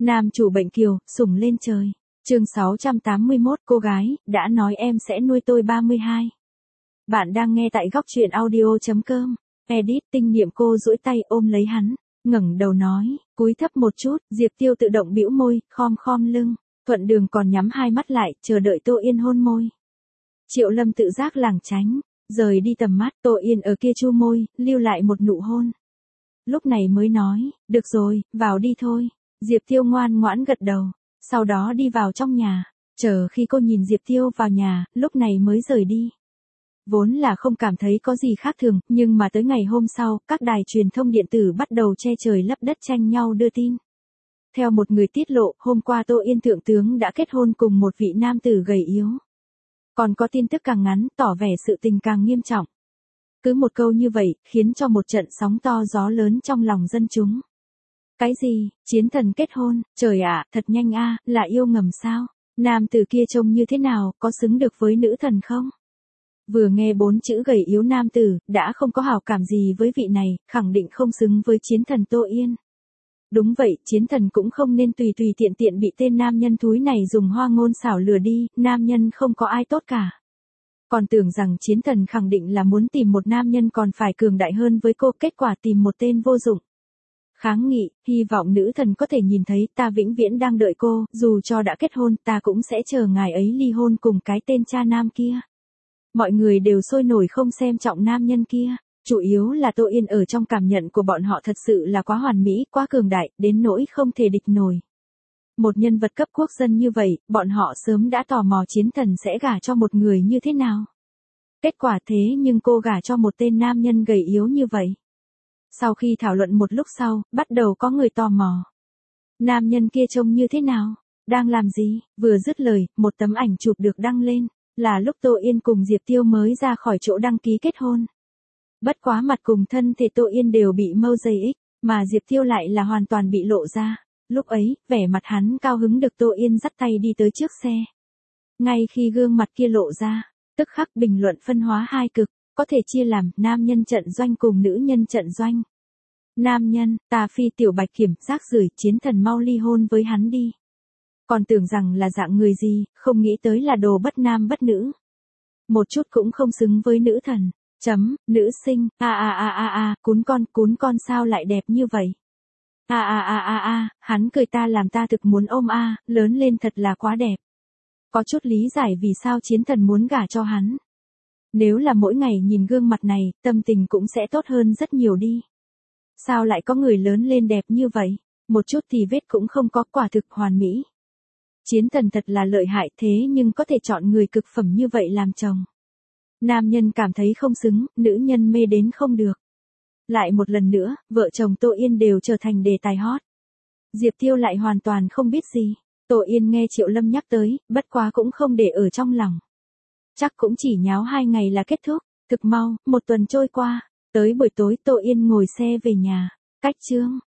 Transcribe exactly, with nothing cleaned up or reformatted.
Nam chủ bệnh kiều, sủng lên trời. Chương sáu trăm tám mươi mốt, cô gái, đã nói em sẽ nuôi tôi ba mươi hai. Bạn đang nghe tại góc truyện audio chấm com. Edit, tinh niệm cô duỗi tay ôm lấy hắn, ngẩng đầu nói, cúi thấp một chút, Diệp Tiêu tự động bĩu môi, khom khom lưng, Thuận Đường còn nhắm hai mắt lại, chờ đợi Tô Yên hôn môi. Triệu Lâm tự giác lảng tránh, rời đi tầm mắt, Tô Yên ở kia chu môi, lưu lại một nụ hôn. Lúc này mới nói, được rồi, vào đi thôi. Diệp Tiêu ngoan ngoãn gật đầu, sau đó đi vào trong nhà, chờ khi cô nhìn Diệp Tiêu vào nhà, lúc này mới rời đi. Vốn là không cảm thấy có gì khác thường, nhưng mà tới ngày hôm sau, các đài truyền thông điện tử bắt đầu che trời lấp đất tranh nhau đưa tin. Theo một người tiết lộ, hôm qua Tô Yên thượng tướng đã kết hôn cùng một vị nam tử gầy yếu. Còn có tin tức càng ngắn, tỏ vẻ sự tình càng nghiêm trọng. Cứ một câu như vậy, khiến cho một trận sóng to gió lớn trong lòng dân chúng. Cái gì, chiến thần kết hôn, trời ạ, thật nhanh a, là yêu ngầm sao? Nam tử kia trông như thế nào, có xứng được với nữ thần không? Vừa nghe bốn chữ gầy yếu nam tử, đã không có hảo cảm gì với vị này, khẳng định không xứng với chiến thần Tô Yên. Đúng vậy, chiến thần cũng không nên tùy tùy tiện tiện bị tên nam nhân thúi này dùng hoa ngôn xảo lừa đi, nam nhân không có ai tốt cả. Còn tưởng rằng chiến thần khẳng định là muốn tìm một nam nhân còn phải cường đại hơn với cô, kết quả tìm một tên vô dụng. Kháng nghị, hy vọng nữ thần có thể nhìn thấy, ta vĩnh viễn đang đợi cô, dù cho đã kết hôn, ta cũng sẽ chờ ngài ấy ly hôn cùng cái tên cha nam kia. Mọi người đều sôi nổi không xem trọng nam nhân kia, chủ yếu là Tô Yên ở trong cảm nhận của bọn họ thật sự là quá hoàn mỹ, quá cường đại, đến nỗi không thể địch nổi. Một nhân vật cấp quốc dân như vậy, bọn họ sớm đã tò mò chiến thần sẽ gả cho một người như thế nào. Kết quả thế nhưng cô gả cho một tên nam nhân gầy yếu như vậy. Sau khi thảo luận một lúc sau, bắt đầu có người tò mò. Nam nhân kia trông như thế nào? Đang làm gì? Vừa dứt lời, một tấm ảnh chụp được đăng lên, là lúc Tô Yên cùng Diệp Tiêu mới ra khỏi chỗ đăng ký kết hôn. Bất quá mặt cùng thân thể Tô Yên đều bị mâu dây ích, mà Diệp Tiêu lại là hoàn toàn bị lộ ra. Lúc ấy, vẻ mặt hắn cao hứng được Tô Yên dắt tay đi tới trước xe. Ngay khi gương mặt kia lộ ra, tức khắc bình luận phân hóa hai cực, có thể chia làm nam nhân trận doanh cùng nữ nhân trận doanh. Nam nhân, tà phi tiểu bạch kiểm, rác rưởi, chiến thần mau ly hôn với hắn đi. Còn tưởng rằng là dạng người gì, không nghĩ tới là đồ bất nam bất nữ. Một chút cũng không xứng với nữ thần. Chấm, nữ sinh, a a a a a, cún con, cún con sao lại đẹp như vậy? A a a a a, hắn cười ta làm ta thực muốn ôm a, lớn lên thật là quá đẹp. Có chút lý giải vì sao chiến thần muốn gả cho hắn. Nếu là mỗi ngày nhìn gương mặt này, tâm tình cũng sẽ tốt hơn rất nhiều đi. Sao lại có người lớn lên đẹp như vậy? Một chút thì vết cũng không có, quả thực hoàn mỹ. Chiến thần thật là lợi hại, thế nhưng có thể chọn người cực phẩm như vậy làm chồng. Nam nhân cảm thấy không xứng, nữ nhân mê đến không được. Lại một lần nữa, vợ chồng Tô Yên đều trở thành đề tài hot. Diệp Tiêu lại hoàn toàn không biết gì. Tô Yên nghe Triệu Lâm nhắc tới, bất quá cũng không để ở trong lòng. Chắc cũng chỉ nháo hai ngày là kết thúc, thực mau, một tuần trôi qua. Tới buổi tối Tô Yên ngồi xe về nhà. Cách chương,